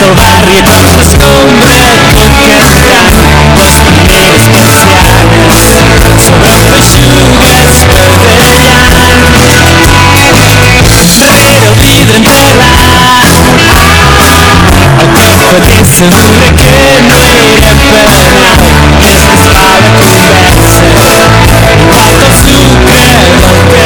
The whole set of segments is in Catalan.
del barri en l'escombra tocaran les primeres persianes sobre feixugues que ballant darrere el vidre entelat el que faré assegura que no era penal és buscar la conversa igual que el sucre del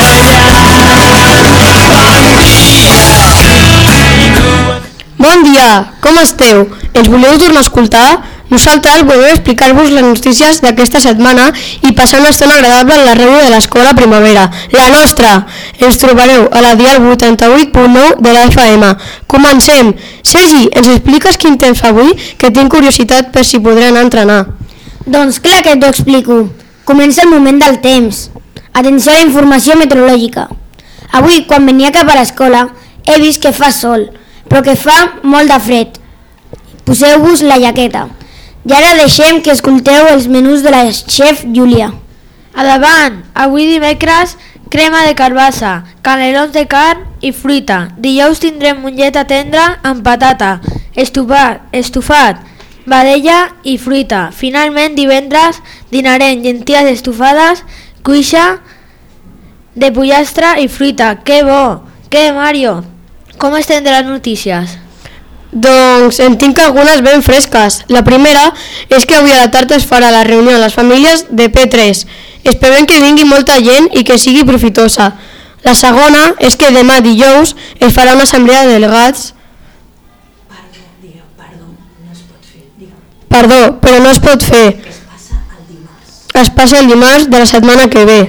callant. Bon dia, com esteu? Ens voleu tornar a escoltar? Nosaltres volem explicar-vos les notícies d'aquesta setmana i passar una estona agradable en la ràdio de l'Escola Primavera, la nostra. Ens trobareu a la dial 88.9 de la FM. Comencem. Sergi, ens expliques quin temps fa avui? Que tinc curiositat per si podré anar a entrenar. Doncs clar que t'ho explico. Comença el moment del temps. Atenció a la informació meteorològica. Avui, quan venia cap a l'escola, he vist que fa sol, però que fa molt de fred. Poseu-vos la jaqueta. I ara deixem que escolteu els menús de la xef Júlia. A davant, avui dimecres, crema de carbassa, canelons de carn i fruita. Dijous tindrem mongeta tendra amb patata, estofat, vedella i fruita. Finalment, divendres, dinarem llenties estofades, cuixa de pollastre i fruita. Que bo! Què, Mario? Com estem de les notícies? Doncs en tinc algunes ben fresques. La primera és que avui a la tarda es farà la reunió de les famílies de P3. Esperem que vingui molta gent i que sigui profitosa. La segona és que demà dijous es farà una assemblea de delegats. Perdó, però no es pot fer. Es passa el dimarts de la setmana que ve.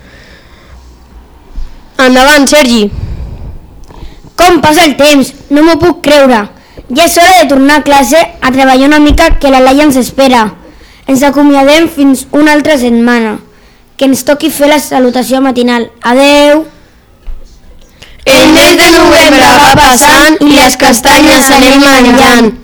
Endavant, Sergi. Com passa el temps? No m'ho puc creure. Ja és hora de tornar a classe a treballar una mica que la Laia ens espera. Ens acomiadem fins una altra setmana. Que ens toqui fer la salutació matinal. Adeu! El mes de novembre va passant i les castanyes anem menjant.